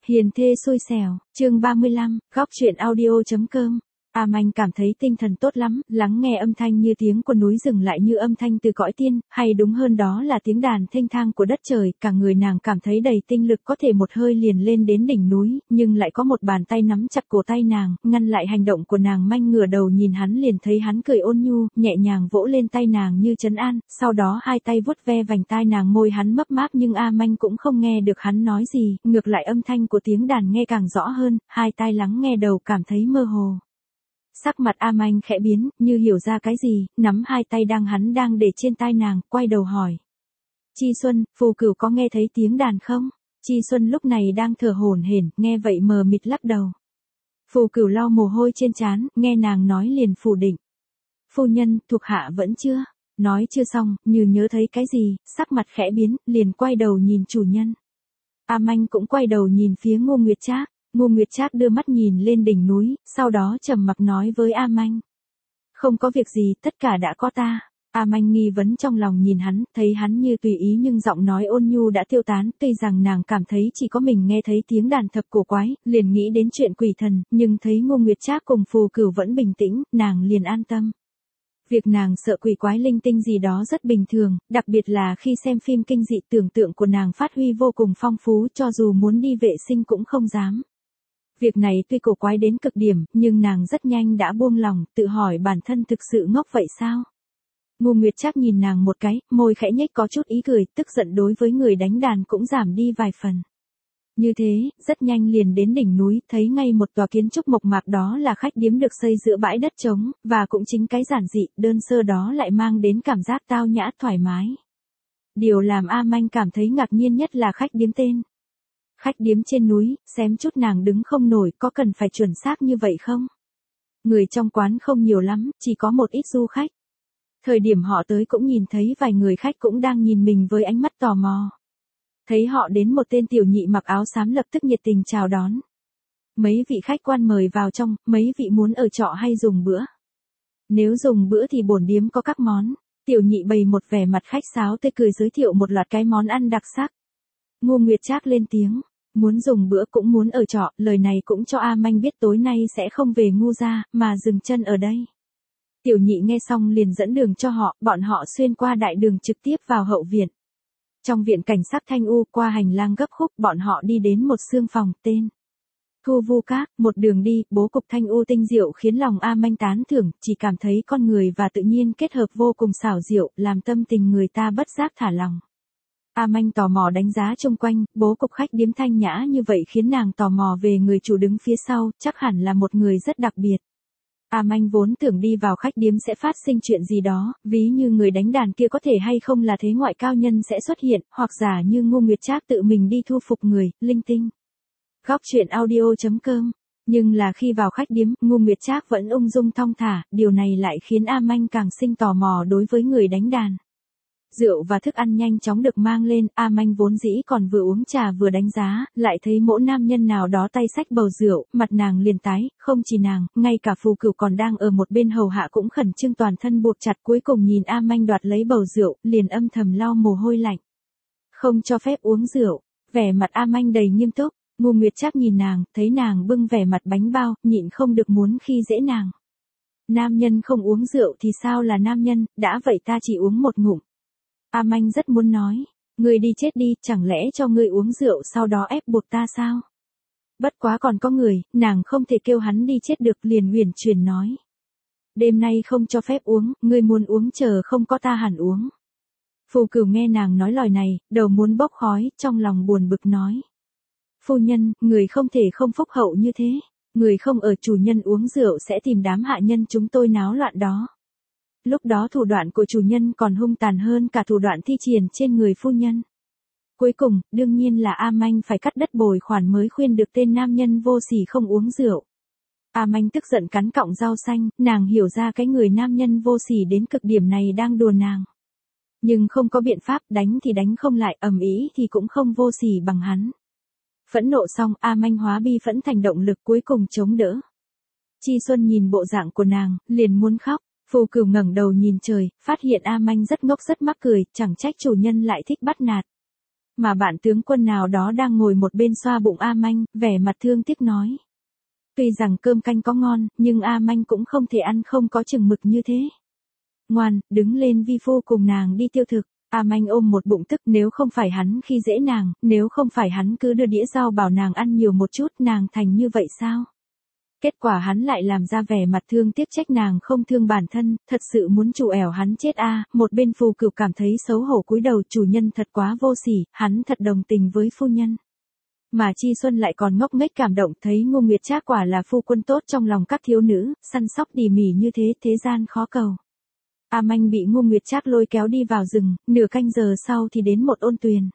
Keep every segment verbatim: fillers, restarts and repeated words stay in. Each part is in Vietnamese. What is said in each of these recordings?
Hiền thê xui xẻo, chương ba mươi lăm, góc truyện audio.com. A Manh cảm thấy tinh thần tốt lắm, lắng nghe âm thanh như tiếng của núi rừng lại như âm thanh từ cõi tiên, hay đúng hơn đó là tiếng đàn thênh thang của đất trời, cả người nàng cảm thấy đầy tinh lực có thể một hơi liền lên đến đỉnh núi, nhưng lại có một bàn tay nắm chặt cổ tay nàng, ngăn lại hành động của nàng. Manh ngửa đầu nhìn hắn liền thấy hắn cười ôn nhu, nhẹ nhàng vỗ lên tay nàng như trấn an, sau đó hai tay vuốt ve vành tai nàng, môi hắn mấp máp nhưng A Manh cũng không nghe được hắn nói gì, ngược lại âm thanh của tiếng đàn nghe càng rõ hơn, hai tai lắng nghe đầu cảm thấy mơ hồ. Sắc mặt A Manh khẽ biến, như hiểu ra cái gì, nắm hai tay đang hắn đang để trên tai nàng, quay đầu hỏi. Chi Xuân, Phù Cửu có nghe thấy tiếng đàn không? Chi Xuân lúc này đang thở hổn hển, nghe vậy mờ mịt lắc đầu. Phù Cửu lau mồ hôi trên trán, nghe nàng nói liền phủ định. Phu nhân, thuộc hạ vẫn chưa. Nói chưa xong, như nhớ thấy cái gì, sắc mặt khẽ biến, liền quay đầu nhìn chủ nhân. A Manh cũng quay đầu nhìn phía Ngô Nguyệt Trác. Ngô Nguyệt Trác đưa mắt nhìn lên đỉnh núi, sau đó trầm mặc nói với A Manh. Không có việc gì, tất cả đã có ta. A Manh nghi vấn trong lòng nhìn hắn, thấy hắn như tùy ý nhưng giọng nói ôn nhu đã tiêu tán, tuy rằng nàng cảm thấy chỉ có mình nghe thấy tiếng đàn thập cổ quái, liền nghĩ đến chuyện quỷ thần, nhưng thấy Ngô Nguyệt Trác cùng Phù Cửu vẫn bình tĩnh, nàng liền an tâm. Việc nàng sợ quỷ quái linh tinh gì đó rất bình thường, đặc biệt là khi xem phim kinh dị, tưởng tượng của nàng phát huy vô cùng phong phú, cho dù muốn đi vệ sinh cũng không dám. Việc này tuy cổ quái đến cực điểm, nhưng nàng rất nhanh đã buông lòng, tự hỏi bản thân thực sự ngốc vậy sao? Ngô Nguyệt Trác nhìn nàng một cái, môi khẽ nhếch có chút ý cười, tức giận đối với người đánh đàn cũng giảm đi vài phần. Như thế, rất nhanh liền đến đỉnh núi, thấy ngay một tòa kiến trúc mộc mạc, đó là khách điếm được xây giữa bãi đất trống, và cũng chính cái giản dị, đơn sơ đó lại mang đến cảm giác tao nhã thoải mái. Điều làm A Manh cảm thấy ngạc nhiên nhất là khách điếm tên. Khách điếm trên núi, xém chút nàng đứng không nổi, có cần phải chuẩn xác như vậy không? Người trong quán không nhiều lắm, chỉ có một ít du khách. Thời điểm họ tới cũng nhìn thấy vài người khách cũng đang nhìn mình với ánh mắt tò mò. Thấy họ đến, một tên tiểu nhị mặc áo xám lập tức nhiệt tình chào đón. Mấy vị khách quan mời vào trong, mấy vị muốn ở trọ hay dùng bữa? Nếu dùng bữa thì bổn điếm có các món. Tiểu nhị bày một vẻ mặt khách sáo tươi cười giới thiệu một loạt cái món ăn đặc sắc. Ngô Nguyệt Trác lên tiếng, muốn dùng bữa cũng muốn ở trọ, lời này cũng cho A Manh biết tối nay sẽ không về Ngô gia, mà dừng chân ở đây. Tiểu nhị nghe xong liền dẫn đường cho họ, bọn họ xuyên qua đại đường trực tiếp vào hậu viện. Trong viện cảnh sắc thanh u, qua hành lang gấp khúc, bọn họ đi đến một xương phòng, tên Thu Vu Các. Một đường đi, bố cục thanh u tinh diệu khiến lòng A Manh tán thưởng, chỉ cảm thấy con người và tự nhiên kết hợp vô cùng xảo diệu, làm tâm tình người ta bất giác thả lòng. A Manh tò mò đánh giá xung quanh, bố cục khách điếm thanh nhã như vậy khiến nàng tò mò về người chủ đứng phía sau, chắc hẳn là một người rất đặc biệt. A Manh vốn tưởng đi vào khách điếm sẽ phát sinh chuyện gì đó, ví như người đánh đàn kia có thể hay không là thế ngoại cao nhân sẽ xuất hiện, hoặc giả như Ngô Nguyệt Trác tự mình đi thu phục người, linh tinh. Góc truyện audio.com. Nhưng là khi vào khách điếm, Ngô Nguyệt Trác vẫn ung dung thong thả, điều này lại khiến A Manh càng sinh tò mò đối với người đánh đàn. Rượu và thức ăn nhanh chóng được mang lên, A Manh vốn dĩ còn vừa uống trà vừa đánh giá, lại thấy mỗi nam nhân nào đó tay xách bầu rượu, mặt nàng liền tái, không chỉ nàng, ngay cả Phù Cửu còn đang ở một bên hầu hạ cũng khẩn trương toàn thân buộc chặt, cuối cùng nhìn A Manh đoạt lấy bầu rượu, liền âm thầm lau mồ hôi lạnh. Không cho phép uống rượu, vẻ mặt A Manh đầy nghiêm túc, Ngô Nguyệt Trác nhìn nàng, thấy nàng bưng vẻ mặt bánh bao, nhịn không được muốn khi dễ nàng. Nam nhân không uống rượu thì sao là nam nhân, đã vậy ta chỉ uống một ngụm. A Manh rất muốn nói, ngươi đi chết đi, chẳng lẽ cho ngươi uống rượu sau đó ép buộc ta sao? Bất quá còn có người, nàng không thể kêu hắn đi chết được, liền huyền chuyển nói. Đêm nay không cho phép uống, ngươi muốn uống chờ không có ta hẳn uống. Phù Cửu nghe nàng nói lời này, đầu muốn bốc khói, trong lòng buồn bực nói. Phu nhân, người không thể không phúc hậu như thế, người không ở chủ nhân uống rượu sẽ tìm đám hạ nhân chúng tôi náo loạn đó. Lúc đó thủ đoạn của chủ nhân còn hung tàn hơn cả thủ đoạn thi triển trên người phu nhân. Cuối cùng, đương nhiên là A Manh phải cắt đất bồi khoản mới khuyên được tên nam nhân vô sỉ không uống rượu. A Manh tức giận cắn cọng rau xanh, nàng hiểu ra cái người nam nhân vô sỉ đến cực điểm này đang đùa nàng. Nhưng không có biện pháp, đánh thì đánh không lại, ầm ĩ thì cũng không vô sỉ bằng hắn. Phẫn nộ xong, A Manh hóa bi phẫn thành động lực, cuối cùng chống đỡ. Chi Xuân nhìn bộ dạng của nàng, liền muốn khóc. Phù Cửu ngẩng đầu nhìn trời, phát hiện A Manh rất ngốc rất mắc cười, chẳng trách chủ nhân lại thích bắt nạt. Mà bạn tướng quân nào đó đang ngồi một bên xoa bụng A Manh, vẻ mặt thương tiếc nói. Tuy rằng cơm canh có ngon, nhưng A Manh cũng không thể ăn không có chừng mực như thế. Ngoan, đứng lên vi phu cùng nàng đi tiêu thực. A Manh ôm một bụng tức, nếu không phải hắn khi dễ nàng, nếu không phải hắn cứ đưa đĩa rau bảo nàng ăn nhiều một chút, nàng thành như vậy sao? Kết quả hắn lại làm ra vẻ mặt thương tiếc trách nàng không thương bản thân, thật sự muốn chủ ẻo hắn chết a. Một bên Phù Cửu cảm thấy xấu hổ cúi đầu, chủ nhân thật quá vô sỉ, hắn thật đồng tình với phu nhân. Mà Chi Xuân lại còn ngốc nghếch cảm động, thấy Ngô Nguyệt Trác quả là phu quân tốt trong lòng các thiếu nữ, săn sóc tỉ mỉ như thế, thế gian khó cầu. A Manh bị Ngô Nguyệt Trác lôi kéo đi vào rừng, nửa canh giờ sau thì đến một ôn tuyền.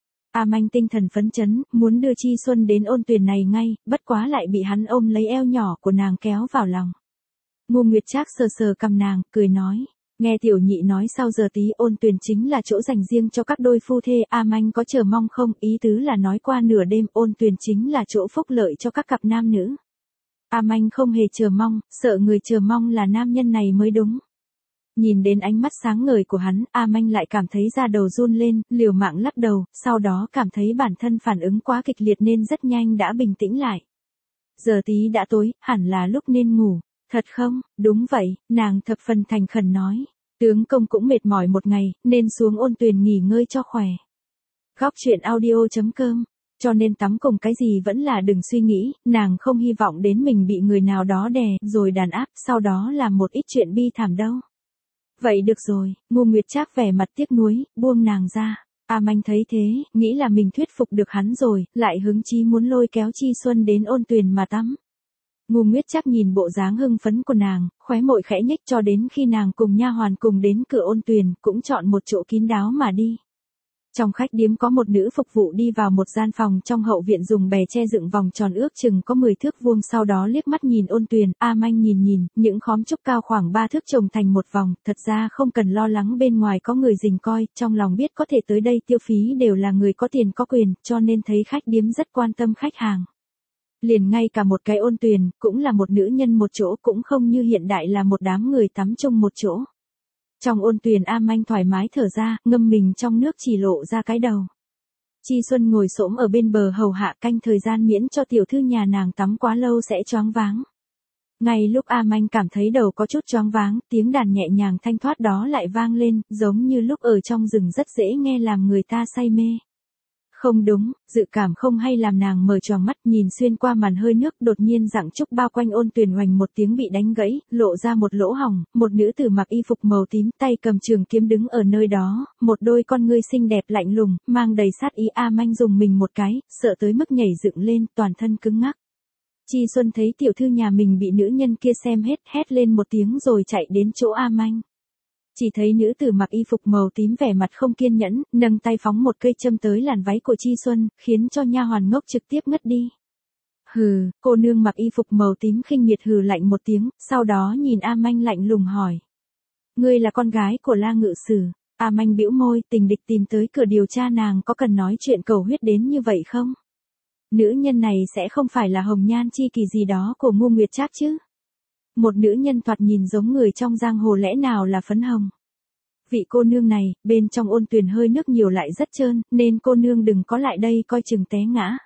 A Manh tinh thần phấn chấn, muốn đưa Chi Xuân đến ôn tuyền này ngay, bất quá lại bị hắn ôm lấy eo nhỏ của nàng kéo vào lòng. Ngô Nguyệt Trác sờ sờ cằm nàng, cười nói, nghe tiểu nhị nói sau giờ tí ôn tuyền chính là chỗ dành riêng cho các đôi phu thê. A Manh có chờ mong không? Ý tứ là nói qua nửa đêm ôn tuyền chính là chỗ phúc lợi cho các cặp nam nữ. A Manh không hề chờ mong, sợ người chờ mong là nam nhân này mới đúng. Nhìn đến ánh mắt sáng ngời của hắn, A Manh lại cảm thấy da đầu run lên, liều mạng lắc đầu, sau đó cảm thấy bản thân phản ứng quá kịch liệt nên rất nhanh đã bình tĩnh lại. Giờ tí đã tối, hẳn là lúc nên ngủ. Thật không? Đúng vậy, nàng thập phần thành khẩn nói. Tướng công cũng mệt mỏi một ngày, nên xuống ôn tuyền nghỉ ngơi cho khỏe. Góc truyện audio chấm com. Cho nên tắm cùng cái gì vẫn là đừng suy nghĩ, nàng không hy vọng đến mình bị người nào đó đè, rồi đàn áp, sau đó làm một ít chuyện bi thảm đâu. Vậy được rồi, Ngô Nguyệt Trác vẻ mặt tiếc nuối, buông nàng ra. A Manh thấy thế, nghĩ là mình thuyết phục được hắn rồi, lại hứng chí muốn lôi kéo Chi Xuân đến ôn tuyền mà tắm. Ngô Nguyệt Trác nhìn bộ dáng hưng phấn của nàng, khóe môi khẽ nhếch cho đến khi nàng cùng nha hoàn cùng đến cửa ôn tuyền, cũng chọn một chỗ kín đáo mà đi. Trong khách điếm có một nữ phục vụ đi vào một gian phòng trong hậu viện dùng bè che dựng vòng tròn ước chừng có mười thước vuông, sau đó liếc mắt nhìn ôn tuyền. A Manh nhìn nhìn, những khóm trúc cao khoảng ba thước chồng thành một vòng, thật ra không cần lo lắng bên ngoài có người rình coi, trong lòng biết có thể tới đây tiêu phí đều là người có tiền có quyền, cho nên thấy khách điếm rất quan tâm khách hàng. Liền ngay cả một cái ôn tuyền, cũng là một nữ nhân một chỗ, cũng không như hiện đại là một đám người tắm chung một chỗ. Trong ôn tuyền A Manh thoải mái thở ra, ngâm mình trong nước chỉ lộ ra cái đầu. Chi Xuân ngồi xổm ở bên bờ hầu hạ canh thời gian miễn cho tiểu thư nhà nàng tắm quá lâu sẽ choáng váng. Ngay lúc A Manh cảm thấy đầu có chút choáng váng, tiếng đàn nhẹ nhàng thanh thoát đó lại vang lên, giống như lúc ở trong rừng rất dễ nghe làm người ta say mê. Không đúng, dự cảm không hay làm nàng mở choàng mắt nhìn xuyên qua màn hơi nước, đột nhiên dặng trúc bao quanh ôn tuyền hoành một tiếng bị đánh gãy, lộ ra một lỗ hổng, một nữ tử mặc y phục màu tím tay cầm trường kiếm đứng ở nơi đó, một đôi con ngươi xinh đẹp lạnh lùng, mang đầy sát ý. A Manh dùng mình một cái, sợ tới mức nhảy dựng lên, toàn thân cứng ngắc. Chi Xuân thấy tiểu thư nhà mình bị nữ nhân kia xem hết, hét lên một tiếng rồi chạy đến chỗ A Manh. Chỉ thấy nữ tử mặc y phục màu tím vẻ mặt không kiên nhẫn, nâng tay phóng một cây châm tới làn váy của Chi Xuân, khiến cho nha hoàn ngốc trực tiếp ngất đi. Hừ, cô nương mặc y phục màu tím khinh miệt hừ lạnh một tiếng, sau đó nhìn A Manh lạnh lùng hỏi. Ngươi là con gái của La Ngự Sử. A Manh bĩu môi, tình địch tìm tới cửa điều tra nàng có cần nói chuyện cầu huyết đến như vậy không? Nữ nhân này sẽ không phải là hồng nhan chi kỳ gì đó của Ngô Nguyệt Trác chứ? Một nữ nhân thoạt nhìn giống người trong giang hồ lẽ nào là phấn hồng. Vị cô nương này, bên trong ôn tuyền hơi nước nhiều lại rất trơn, nên cô nương đừng có lại đây coi chừng té ngã.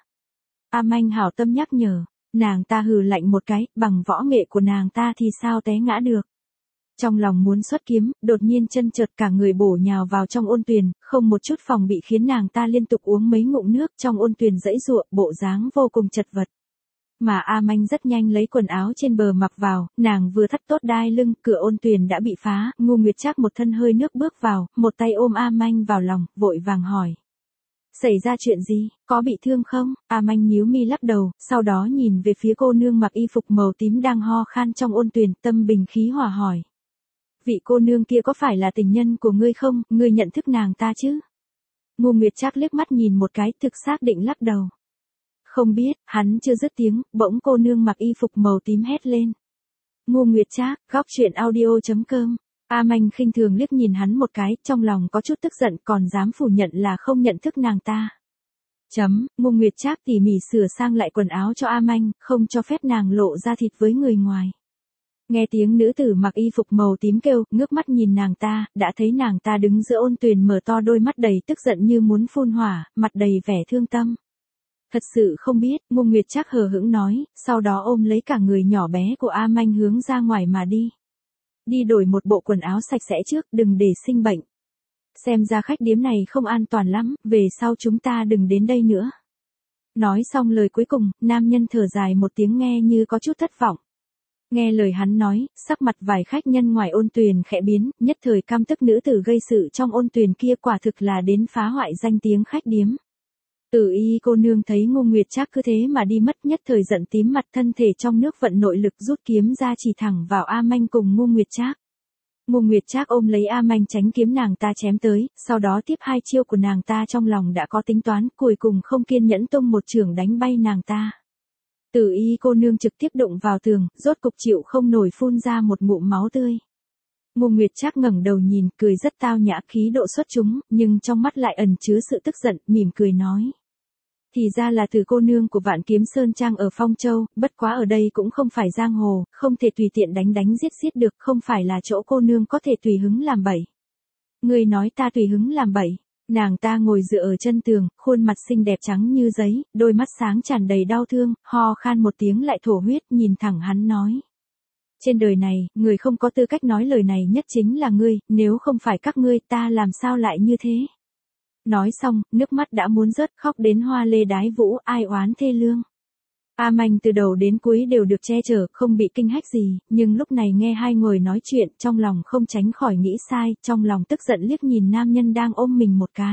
A Manh hảo tâm nhắc nhở, nàng ta hừ lạnh một cái, bằng võ nghệ của nàng ta thì sao té ngã được. Trong lòng muốn xuất kiếm, đột nhiên chân chợt cả người bổ nhào vào trong ôn tuyền, không một chút phòng bị khiến nàng ta liên tục uống mấy ngụm nước trong ôn tuyền dãy giụa, bộ dáng vô cùng chật vật. Mà A Manh rất nhanh lấy quần áo trên bờ mặc vào, nàng vừa thắt tốt đai lưng, cửa ôn tuyền đã bị phá, Ngô Nguyệt Trác một thân hơi nước bước vào, một tay ôm A Manh vào lòng, vội vàng hỏi. Xảy ra chuyện gì, có bị thương không? A Manh nhíu mi lắc đầu, sau đó nhìn về phía cô nương mặc y phục màu tím đang ho khan trong ôn tuyền, tâm bình khí hòa hỏi. Vị cô nương kia có phải là tình nhân của ngươi không, ngươi nhận thức nàng ta chứ? Ngô Nguyệt Trác liếc mắt nhìn một cái, thực xác định lắc đầu. Không biết, hắn chưa dứt tiếng, bỗng cô nương mặc y phục màu tím hét lên. Ngô Nguyệt Trác, góc truyện audio chấm com. A Manh khinh thường liếc nhìn hắn một cái, trong lòng có chút tức giận còn dám phủ nhận là không nhận thức nàng ta. Chấm, Ngô Nguyệt Trác tỉ mỉ sửa sang lại quần áo cho A Manh, không cho phép nàng lộ ra thịt với người ngoài. Nghe tiếng nữ tử mặc y phục màu tím kêu, ngước mắt nhìn nàng ta, đã thấy nàng ta đứng giữa Ôn Tuyền mở to đôi mắt đầy tức giận như muốn phun hỏa, mặt đầy vẻ thương tâm. Thật sự không biết, Ngô Nguyệt Trác hờ hững nói, sau đó ôm lấy cả người nhỏ bé của A Manh hướng ra ngoài mà đi. Đi đổi một bộ quần áo sạch sẽ trước, đừng để sinh bệnh. Xem ra khách điếm này không an toàn lắm, về sau chúng ta đừng đến đây nữa. Nói xong lời cuối cùng, nam nhân thở dài một tiếng nghe như có chút thất vọng. Nghe lời hắn nói, sắc mặt vài khách nhân ngoài Ôn Tuyền khẽ biến, nhất thời căm tức nữ tử gây sự trong Ôn Tuyền kia quả thực là đến phá hoại danh tiếng khách điếm. Tử y cô nương thấy Ngô Nguyệt Trác cứ thế mà đi mất, nhất thời giận tím mặt, thân thể trong nước vận nội lực rút kiếm ra chỉ thẳng vào A Manh cùng Ngô Nguyệt Trác. Ngô Nguyệt Trác ôm lấy A Manh tránh kiếm nàng ta chém tới, sau đó tiếp hai chiêu của nàng ta trong lòng đã có tính toán, cuối cùng không kiên nhẫn tung một chưởng đánh bay nàng ta. Tử y cô nương trực tiếp đụng vào tường, rốt cục chịu không nổi phun ra một ngụm máu tươi. Ngô Nguyệt Trác ngẩng đầu nhìn, cười rất tao nhã, khí độ xuất chúng, nhưng trong mắt lại ẩn chứa sự tức giận, mỉm cười nói. Thì ra là Từ cô nương của Vạn Kiếm Sơn Trang ở Phong Châu, bất quá ở đây cũng không phải giang hồ, không thể tùy tiện đánh đánh giết giết được, không phải là chỗ cô nương có thể tùy hứng làm bậy. Ngươi nói ta tùy hứng làm bậy? Nàng ta ngồi dựa ở chân tường, khuôn mặt xinh đẹp trắng như giấy, đôi mắt sáng tràn đầy đau thương, ho khan một tiếng lại thổ huyết, nhìn thẳng hắn nói. Trên đời này, người không có tư cách nói lời này nhất chính là ngươi, nếu không phải các ngươi ta làm sao lại như thế. Nói xong, nước mắt đã muốn rớt, khóc đến hoa lê đái vũ, ai oán thê lương. A Manh từ đầu đến cuối đều được che chở, không bị kinh hách gì, nhưng lúc này nghe hai người nói chuyện, trong lòng không tránh khỏi nghĩ sai, trong lòng tức giận liếc nhìn nam nhân đang ôm mình một cái.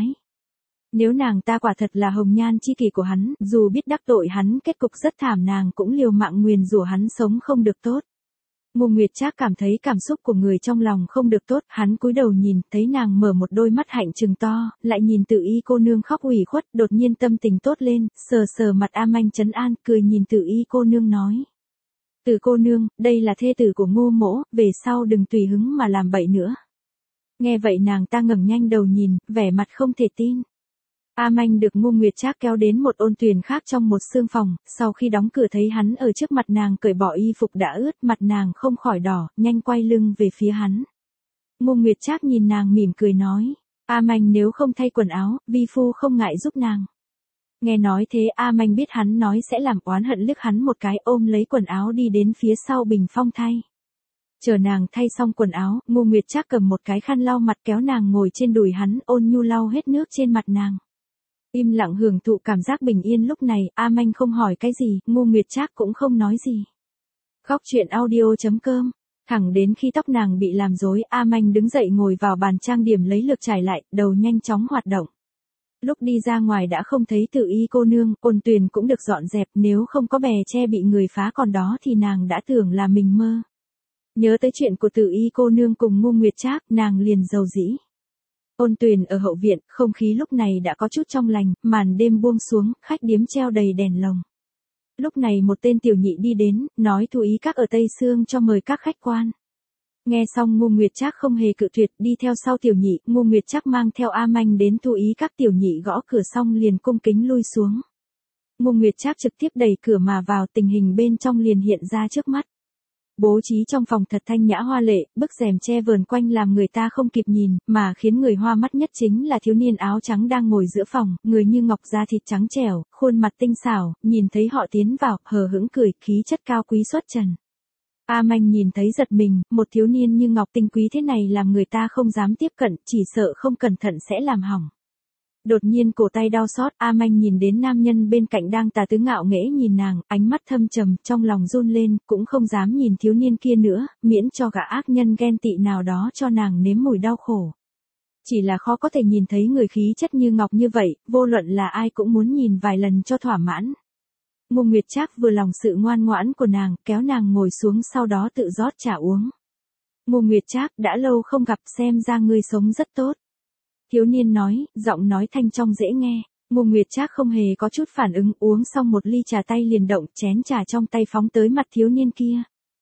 Nếu nàng ta quả thật là hồng nhan chi kỷ của hắn, dù biết đắc tội hắn kết cục rất thảm, nàng cũng liều mạng nguyền rủa hắn sống không được tốt. Ngô Nguyệt Trác cảm thấy cảm xúc của người trong lòng không được tốt, hắn cúi đầu nhìn, thấy nàng mở một đôi mắt hạnh trừng to, lại nhìn Tử y cô nương khóc ủy khuất, đột nhiên tâm tình tốt lên, sờ sờ mặt A Manh trấn an, cười nhìn Tử y cô nương nói. Tử cô nương, đây là thê tử của Ngô mỗ, về sau đừng tùy hứng mà làm bậy nữa. Nghe vậy nàng ta ngẩng nhanh đầu nhìn, vẻ mặt không thể tin. A Manh được Ngô Nguyệt Trác kéo đến một Ôn Tuyền khác trong một sương phòng, sau khi đóng cửa thấy hắn ở trước mặt nàng cởi bỏ y phục đã ướt, mặt nàng không khỏi đỏ, nhanh quay lưng về phía hắn. Ngô Nguyệt Trác nhìn nàng mỉm cười nói, A Manh nếu không thay quần áo, vi phu không ngại giúp nàng. Nghe nói thế A Manh biết hắn nói sẽ làm, oán hận liếc hắn một cái, ôm lấy quần áo đi đến phía sau bình phong thay. Chờ nàng thay xong quần áo, Ngô Nguyệt Trác cầm một cái khăn lau mặt kéo nàng ngồi trên đùi hắn, ôn nhu lau hết nước trên mặt nàng. Im lặng hưởng thụ cảm giác bình yên lúc này, A Manh không hỏi cái gì, Ngô Nguyệt Trác cũng không nói gì. Khóc chuyện audio chấm com, thẳng đến khi tóc nàng bị làm rối, A Manh đứng dậy ngồi vào bàn trang điểm lấy lược trải lại, đầu nhanh chóng hoạt động. Lúc đi ra ngoài đã không thấy Tử y cô nương, Ôn Tuyền cũng được dọn dẹp, nếu không có bè che bị người phá còn đó thì nàng đã tưởng là mình mơ. Nhớ tới chuyện của Tử y cô nương cùng Ngô Nguyệt Trác, nàng liền rầu rĩ. Ôn Tuyền ở hậu viện, không khí lúc này đã có chút trong lành, màn đêm buông xuống, khách điếm treo đầy đèn lồng. Lúc này một tên tiểu nhị đi đến, nói Thú Ý Các ở Tây Sương cho mời các khách quan. Nghe xong Ngô Nguyệt Trác không hề cự tuyệt, đi theo sau tiểu nhị, Ngô Nguyệt Trác mang theo A Manh đến Thú Ý Các, tiểu nhị gõ cửa xong liền cung kính lui xuống. Ngô Nguyệt Trác trực tiếp đẩy cửa mà vào, tình hình bên trong liền hiện ra trước mắt. Bố trí trong phòng thật thanh nhã hoa lệ, bức rèm che vờn quanh làm người ta không kịp nhìn, mà khiến người hoa mắt nhất chính là thiếu niên áo trắng đang ngồi giữa phòng, người như ngọc, da thịt trắng trẻo, khuôn mặt tinh xảo, nhìn thấy họ tiến vào, hờ hững cười, khí chất cao quý xuất trần. A Manh nhìn thấy giật mình, một thiếu niên như ngọc tinh quý thế này làm người ta không dám tiếp cận, chỉ sợ không cẩn thận sẽ làm hỏng. Đột nhiên cổ tay đau xót, A Manh nhìn đến nam nhân bên cạnh đang tà tứ ngạo nghễ nhìn nàng, ánh mắt thâm trầm, trong lòng run lên, cũng không dám nhìn thiếu niên kia nữa, miễn cho gã ác nhân ghen tị nào đó cho nàng nếm mùi đau khổ. Chỉ là khó có thể nhìn thấy người khí chất như ngọc như vậy, vô luận là ai cũng muốn nhìn vài lần cho thỏa mãn. Ngô Nguyệt Trác vừa lòng sự ngoan ngoãn của nàng, kéo nàng ngồi xuống sau đó tự rót trà uống. Ngô Nguyệt Trác, đã lâu không gặp, xem ra ngươi sống rất tốt. Thiếu niên nói, giọng nói thanh trong dễ nghe. Ngô Nguyệt Trác không hề có chút phản ứng, uống xong một ly trà tay liền động, chén trà trong tay phóng tới mặt thiếu niên kia.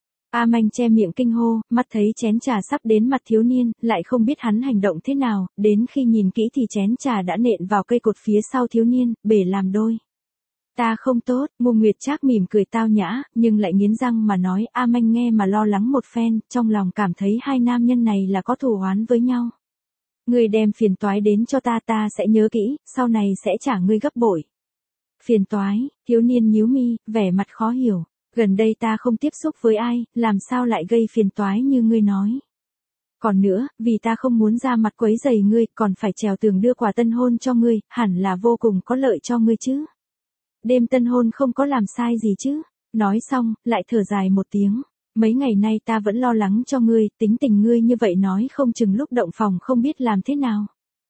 A Manh che miệng kinh hô, mắt thấy chén trà sắp đến mặt thiếu niên, lại không biết hắn hành động thế nào, đến khi nhìn kỹ thì chén trà đã nện vào cây cột phía sau thiếu niên, bể làm đôi. Ta không tốt, Ngô Nguyệt Trác mỉm cười tao nhã, nhưng lại nghiến răng mà nói, A Manh nghe mà lo lắng một phen, trong lòng cảm thấy hai nam nhân này là có thù oán với nhau. Ngươi đem phiền toái đến cho ta ta sẽ nhớ kỹ, sau này sẽ trả ngươi gấp bội. Phiền toái, thiếu niên nhíu mi, vẻ mặt khó hiểu, gần đây ta không tiếp xúc với ai, làm sao lại gây phiền toái như ngươi nói. Còn nữa, vì ta không muốn ra mặt quấy rầy ngươi, còn phải trèo tường đưa quà tân hôn cho ngươi, hẳn là vô cùng có lợi cho ngươi chứ. Đêm tân hôn không có làm sai gì chứ. Nói xong, lại thở dài một tiếng. Mấy ngày nay ta vẫn lo lắng cho ngươi, tính tình ngươi như vậy nói không chừng lúc động phòng không biết làm thế nào.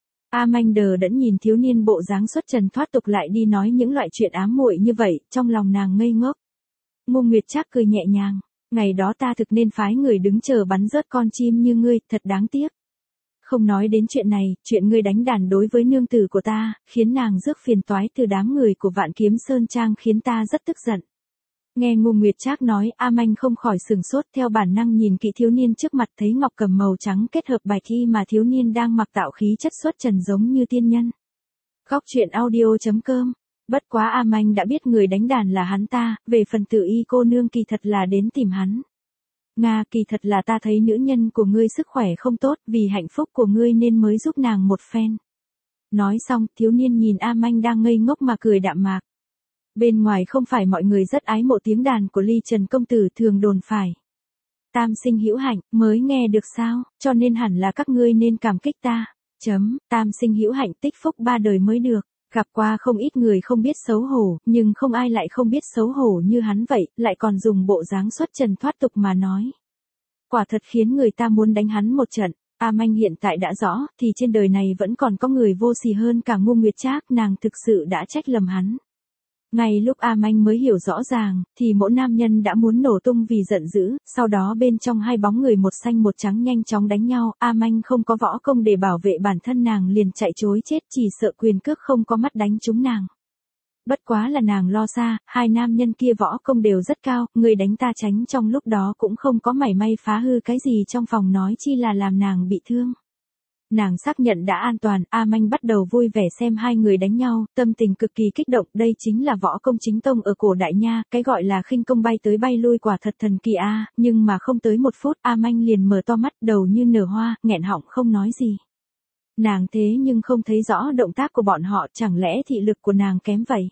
A Manh đờ đẫn nhìn thiếu niên bộ dáng xuất trần thoát tục lại đi nói những loại chuyện ám muội như vậy, trong lòng nàng ngây ngốc. Ngô Nguyệt Trác cười nhẹ nhàng, ngày đó ta thực nên phái người đứng chờ bắn rớt con chim như ngươi, thật đáng tiếc. Không nói đến chuyện này, chuyện ngươi đánh đàn đối với nương tử của ta, khiến nàng rước phiền toái từ đám người của Vạn Kiếm Sơn Trang khiến ta rất tức giận. Nghe Ngô Nguyệt Trác nói, A Manh không khỏi sừng sốt theo bản năng nhìn kỹ thiếu niên trước mặt thấy ngọc cầm màu trắng kết hợp bạch y mà thiếu niên đang mặc tạo khí chất xuất trần giống như tiên nhân. Góc truyện audio chấm com. Bất quá A Manh đã biết người đánh đàn là hắn ta, về phần Tử Y cô nương kỳ thật là đến tìm hắn. Nga, kỳ thật là ta thấy nữ nhân của ngươi sức khỏe không tốt, vì hạnh phúc của ngươi nên mới giúp nàng một phen. Nói xong, thiếu niên nhìn A Manh đang ngây ngốc mà cười đạm mạc. Bên ngoài không phải mọi người rất ái mộ tiếng đàn của Ly Trần công tử thường đồn phải. Tam sinh hữu hạnh, mới nghe được sao, cho nên hẳn là các ngươi nên cảm kích ta. Chấm, tam sinh hữu hạnh tích phúc ba đời mới được. Gặp qua không ít người không biết xấu hổ, nhưng không ai lại không biết xấu hổ như hắn vậy, lại còn dùng bộ dáng xuất trần thoát tục mà nói. Quả thật khiến người ta muốn đánh hắn một trận. A Manh hiện tại đã rõ, thì trên đời này vẫn còn có người vô sỉ hơn cả Ngô Nguyệt Trác, nàng thực sự đã trách lầm hắn. Ngay lúc A Manh mới hiểu rõ ràng, thì mỗi nam nhân đã muốn nổ tung vì giận dữ, sau đó bên trong hai bóng người một xanh một trắng nhanh chóng đánh nhau, A Manh không có võ công để bảo vệ bản thân nàng liền chạy chối chết chỉ sợ quyền cước không có mắt đánh trúng nàng. Bất quá là nàng lo xa, hai nam nhân kia võ công đều rất cao, người đánh ta tránh trong lúc đó cũng không có mảy may phá hư cái gì trong phòng nói chi là làm nàng bị thương. Nàng xác nhận đã an toàn, A Manh bắt đầu vui vẻ xem hai người đánh nhau, tâm tình cực kỳ kích động, đây chính là võ công chính tông ở cổ đại nha, cái gọi là khinh công bay tới bay lui quả thật thần kỳ a, nhưng mà không tới một phút, A Manh liền mở to mắt, đầu như nở hoa, nghẹn họng không nói gì. Nàng thế nhưng không thấy rõ động tác của bọn họ, chẳng lẽ thị lực của nàng kém vậy?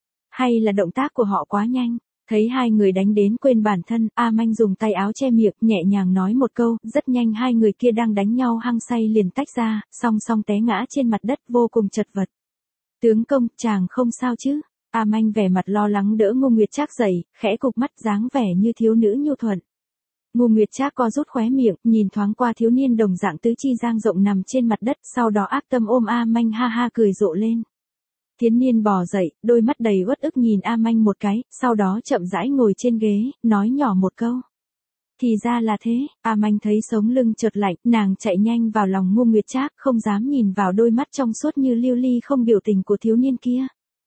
Hay là động tác của họ quá nhanh? Thấy hai người đánh đến quên bản thân, A Manh dùng tay áo che miệng, nhẹ nhàng nói một câu, rất nhanh hai người kia đang đánh nhau hăng say liền tách ra, song song té ngã trên mặt đất vô cùng chật vật. Tướng công, chàng không sao chứ? A Manh vẻ mặt lo lắng đỡ Ngô Nguyệt Trác dậy, khẽ cụp mắt dáng vẻ như thiếu nữ nhu thuận. Ngô Nguyệt Trác co rút khóe miệng, nhìn thoáng qua thiếu niên đồng dạng tứ chi dang rộng nằm trên mặt đất, sau đó ác tâm ôm A Manh ha ha cười rộ lên. Thiếu niên bò dậy, đôi mắt đầy uất ức nhìn A Manh một cái, sau đó chậm rãi ngồi trên ghế, nói nhỏ một câu. Thì ra là thế, A Manh thấy sống lưng chợt lạnh, nàng chạy nhanh vào lòng Ngô Nguyệt Trác, không dám nhìn vào đôi mắt trong suốt như lưu ly không biểu tình của thiếu niên kia.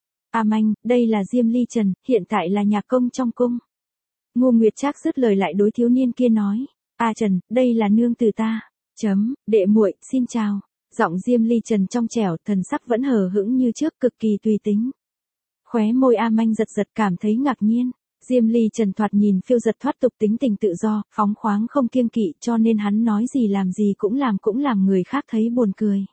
A Manh, đây là Diêm Ly Trần, hiện tại là nhạc công trong cung. Ngô Nguyệt Trác dứt lời lại đối thiếu niên kia nói, A Trần, đây là nương tử ta. Chấm, đệ muội, xin chào. Giọng Diêm Ly Trần trong trẻo, thần sắc vẫn hờ hững như trước, cực kỳ tùy tính. Khóe môi A Manh giật giật cảm thấy ngạc nhiên. Diêm Ly Trần thoạt nhìn phiêu giật thoát tục, tính tình tự do, phóng khoáng không kiêng kỵ, cho nên hắn nói gì làm gì cũng làm cũng làm người khác thấy buồn cười.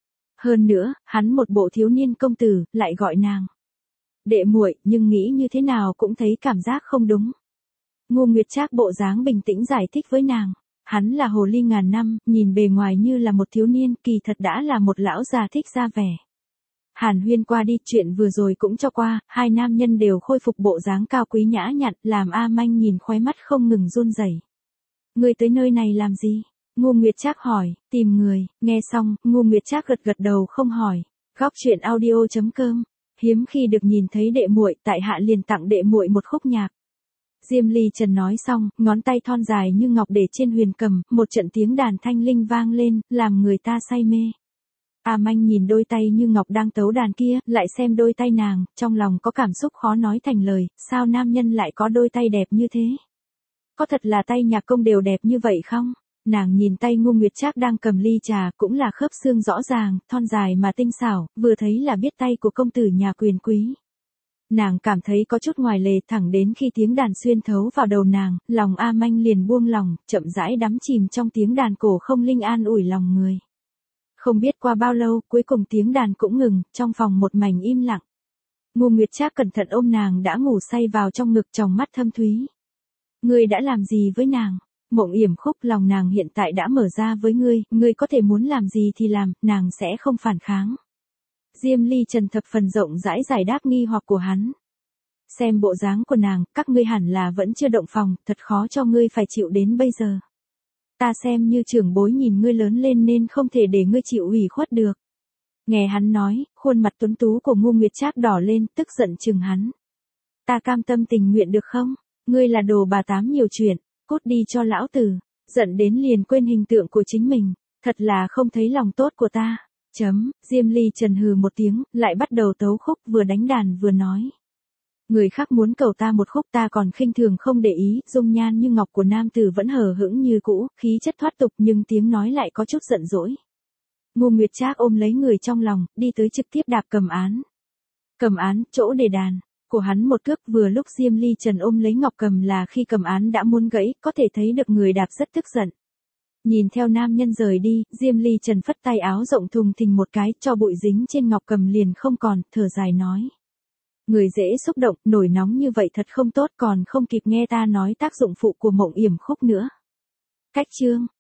Hơn nữa, hắn một bộ thiếu niên công tử, lại gọi nàng đệ muội, nhưng nghĩ như thế nào cũng thấy cảm giác không đúng. Ngô Nguyệt Trác bộ dáng bình tĩnh giải thích với nàng. Hắn là hồ ly ngàn năm, nhìn bề ngoài như là một thiếu niên, kỳ thật đã là một lão già thích ra vẻ. Hàn huyên qua đi, chuyện vừa rồi cũng cho qua, hai nam nhân đều khôi phục bộ dáng cao quý nhã nhặn, làm A Manh nhìn khóe mắt không ngừng run rẩy. Người tới nơi này làm gì? Ngô Nguyệt Trác hỏi, tìm người, nghe xong, Ngô Nguyệt Trác gật gật đầu không hỏi. Góc truyện audio chấm com, hiếm khi được nhìn thấy đệ muội, tại hạ liền tặng đệ muội một khúc nhạc. Diêm Ly Trần nói xong, ngón tay thon dài như ngọc để trên huyền cầm, một trận tiếng đàn thanh linh vang lên, làm người ta say mê. A Manh nhìn đôi tay như ngọc đang tấu đàn kia, lại xem đôi tay nàng, trong lòng có cảm xúc khó nói thành lời, sao nam nhân lại có đôi tay đẹp như thế? Có thật là tay nhạc công đều đẹp như vậy không? Nàng nhìn tay Ngô Nguyệt Trác đang cầm ly trà, cũng là khớp xương rõ ràng, thon dài mà tinh xảo, vừa thấy là biết tay của công tử nhà quyền quý. Nàng cảm thấy có chút ngoài lề, thẳng đến khi tiếng đàn xuyên thấu vào đầu nàng, lòng A Manh liền buông lòng, chậm rãi đắm chìm trong tiếng đàn cổ không linh an ủi lòng người. Không biết qua bao lâu, cuối cùng tiếng đàn cũng ngừng, trong phòng một mảnh im lặng. Ngô Nguyệt Trác cẩn thận ôm nàng đã ngủ say vào trong ngực, tròng mắt thâm thúy. Ngươi đã làm gì với nàng? Mộng Yểm Khúc, lòng nàng hiện tại đã mở ra với ngươi, ngươi có thể muốn làm gì thì làm, nàng sẽ không phản kháng. Diêm Ly Trần thập phần rộng rãi giải đáp nghi hoặc của hắn. Xem bộ dáng của nàng, các ngươi hẳn là vẫn chưa động phòng, thật khó cho ngươi phải chịu đến bây giờ. Ta xem như trưởng bối nhìn ngươi lớn lên nên không thể để ngươi chịu ủy khuất được. Nghe hắn nói, khuôn mặt tuấn tú của Ngô Nguyệt Trác đỏ lên, tức giận chừng hắn. Ta cam tâm tình nguyện được không? Ngươi là đồ bà tám nhiều chuyện, cút đi cho lão tử. Giận đến liền quên hình tượng của chính mình, thật là không thấy lòng tốt của ta. Chấm, Diêm Ly Trần hừ một tiếng, lại bắt đầu tấu khúc, vừa đánh đàn vừa nói. Người khác muốn cầu ta một khúc ta còn khinh thường không để ý, dung nhan như ngọc của nam tử vẫn hờ hững như cũ, khí chất thoát tục nhưng tiếng nói lại có chút giận dỗi. Ngô Nguyệt Trác ôm lấy người trong lòng, đi tới trực tiếp đạp cầm án. Cầm án, chỗ để đàn, của hắn một cước, vừa lúc Diêm Ly Trần ôm lấy ngọc cầm là khi cầm án đã muốn gãy, có thể thấy được người đạp rất tức giận. Nhìn theo nam nhân rời đi, Diêm Ly Trần phất tay áo rộng thùng thình một cái, cho bụi dính trên ngọc cầm liền không còn, thở dài nói. Người dễ xúc động, nổi nóng như vậy thật không tốt, còn không kịp nghe ta nói tác dụng phụ của Mộng Yểm Khúc nữa. Cách chương